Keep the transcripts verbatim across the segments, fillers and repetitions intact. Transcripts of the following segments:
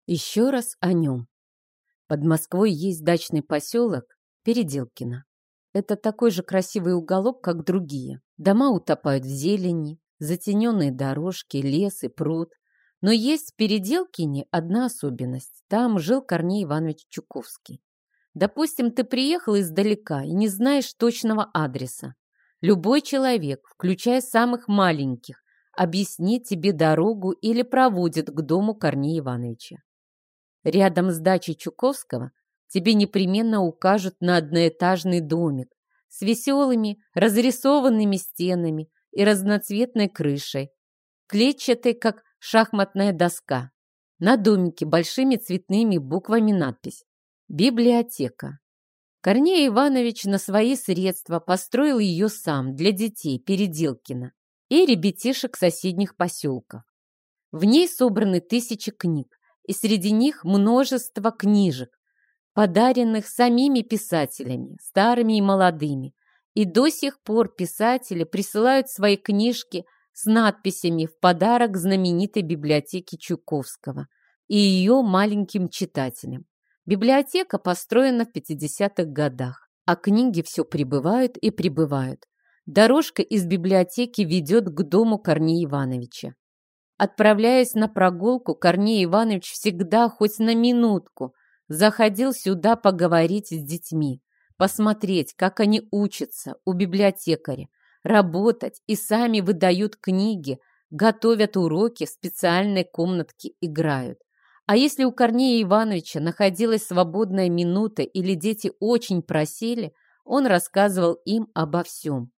Еще раз о нем. Под Москвой есть дачный поселок Переделкино. Это такой же красивый уголок, как другие. Дома утопают в зелени, затененные дорожки, лес и пруд. Но есть в Переделкине одна особенность. Там жил Корней Иванович Чуковский. Допустим, ты приехал издалека и не знаешь точного адреса. Любой человек, включая самых маленьких, объяснит тебе дорогу или проводит к дому Корнея Ивановича. Рядом с дачей Чуковского тебе непременно укажут на одноэтажный домик с веселыми, разрисованными стенами и разноцветной крышей, клетчатой, как шахматная доска. На домике большими цветными буквами надпись «Библиотека». Корней Иванович на свои средства построил ее сам для детей Переделкино и ребятишек соседних поселков. В ней собраны тысячи книг, и среди них множество книжек, подаренных самими писателями, старыми и молодыми. И до сих пор писатели присылают свои книжки с надписями в подарок знаменитой библиотеке Чуковского и ее маленьким читателям. Библиотека построена в пятидесятых годах, а книги все прибывают и прибывают. Дорожка из библиотеки ведет к дому Корнея Ивановича. Отправляясь на прогулку, Корней Иванович всегда хоть на минутку заходил сюда поговорить с детьми, посмотреть, как они учатся у библиотекаря, работать и сами выдают книги, готовят уроки, в специальной комнатке играют. А если у Корнея Ивановича находилась свободная минута или дети очень просили, он рассказывал им обо всем.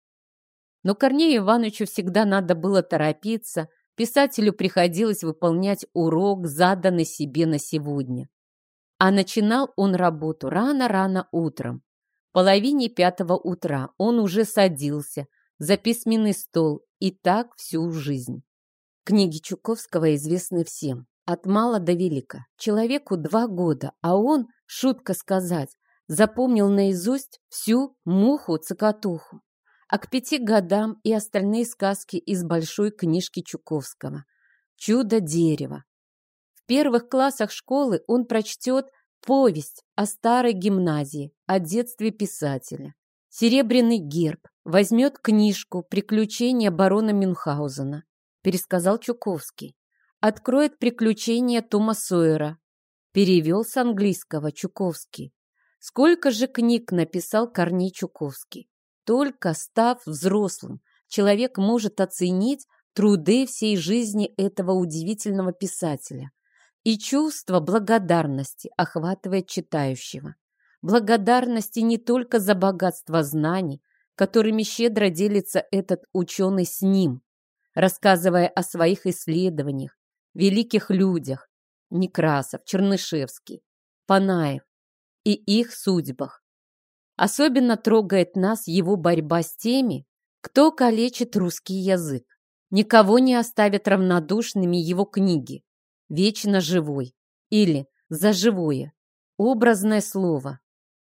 Но Корнею Ивановичу всегда надо было торопиться, писателю приходилось выполнять урок, заданный себе на сегодня. А начинал он работу рано-рано утром. В половине пятого утра он уже садился за письменный стол, и так всю жизнь. Книги Чуковского известны всем, от мала до велика. Человеку два года, а он, шутка сказать, запомнил наизусть всю муху-цокотуху. А к пяти годам и остальные сказки из большой книжки Чуковского «Чудо-дерево». В первых классах школы он прочтет повесть о старой гимназии, о детстве писателя. «Серебряный герб», возьмет книжку «Приключения барона Мюнхгаузена», пересказал Чуковский. Откроет «Приключения Тома Сойера», перевел с английского Чуковский. Сколько же книг написал Корней Чуковский? Только став взрослым, человек может оценить труды всей жизни этого удивительного писателя. И чувство благодарности охватывает читающего. Благодарности не только за богатство знаний, которыми щедро делится этот ученый с ним, рассказывая о своих исследованиях, великих людях Некрасов, Чернышевский, Панаев и их судьбах. Особенно трогает нас его борьба с теми, кто калечит русский язык. Никого не оставят равнодушными его книги «Вечно живой» или «За живое», образное слово.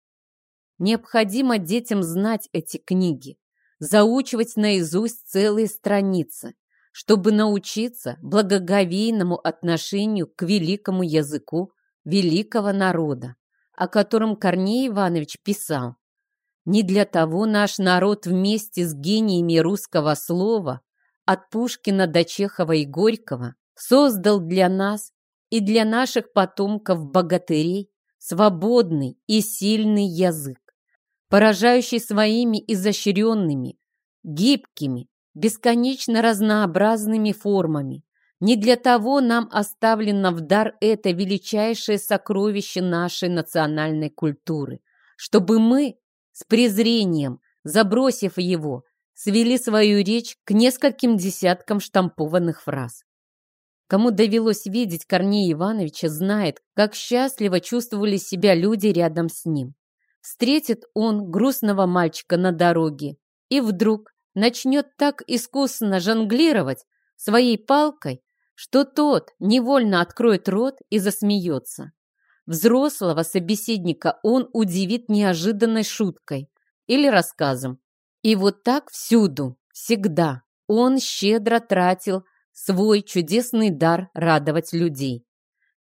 Необходимо детям знать эти книги, заучивать наизусть целые страницы, чтобы научиться благоговейному отношению к великому языку великого народа, о котором Корней Иванович писал. Не для того наш народ вместе с гениями русского слова от Пушкина до Чехова и Горького создал для нас и для наших потомков-богатырей свободный и сильный язык, поражающий своими изощренными, гибкими, бесконечно разнообразными формами. Не для того нам оставлено в дар это величайшее сокровище нашей национальной культуры, чтобы мы, с презрением, забросив его, свели свою речь к нескольким десяткам штампованных фраз. Кому довелось видеть Корнея Ивановича, знает, как счастливо чувствовали себя люди рядом с ним. Встретит он грустного мальчика на дороге и вдруг начнет так искусно жонглировать своей палкой, что тот невольно откроет рот и засмеется. Взрослого собеседника он удивит неожиданной шуткой или рассказом. И вот так всюду, всегда он щедро тратил свой чудесный дар радовать людей.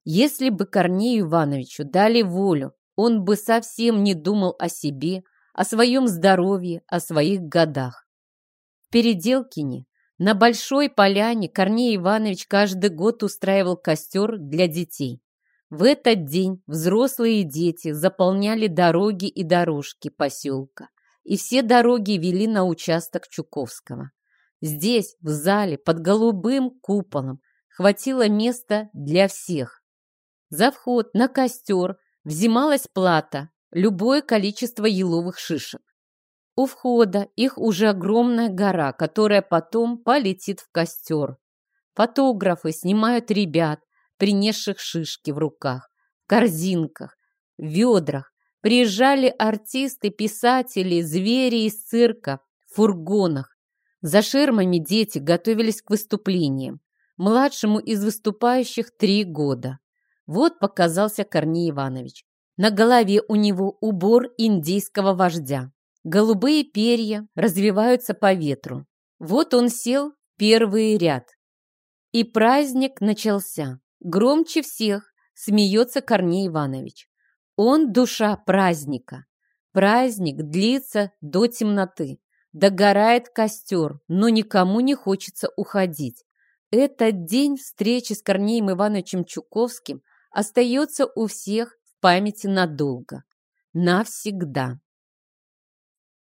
Если бы Корнею Ивановичу дали волю, он бы совсем не думал о себе, о своем здоровье, о своих годах. В Переделкине на Большой Поляне Корней Иванович каждый год устраивал костер для детей. В этот день взрослые и дети заполняли дороги и дорожки поселка, и все дороги вели на участок Чуковского. Здесь, в зале, под голубым куполом, хватило места для всех. За вход на костер взималась плата, любое количество еловых шишек. У входа их уже огромная гора, которая потом полетит в костер. Фотографы снимают ребят, принесших шишки в руках, в корзинках, в ведрах. Приезжали артисты, писатели, звери из цирка, в фургонах. За ширмами дети готовились к выступлениям. Младшему из выступающих три года. Вот показался Корней Иванович. На голове у него убор индейского вождя. Голубые перья развиваются по ветру. Вот он сел в первый ряд. И праздник начался. Громче всех смеется Корней Иванович. Он душа праздника. Праздник длится до темноты. Догорает костер, но никому не хочется уходить. Этот день встречи с Корнеем Ивановичем Чуковским остается у всех в памяти надолго. Навсегда.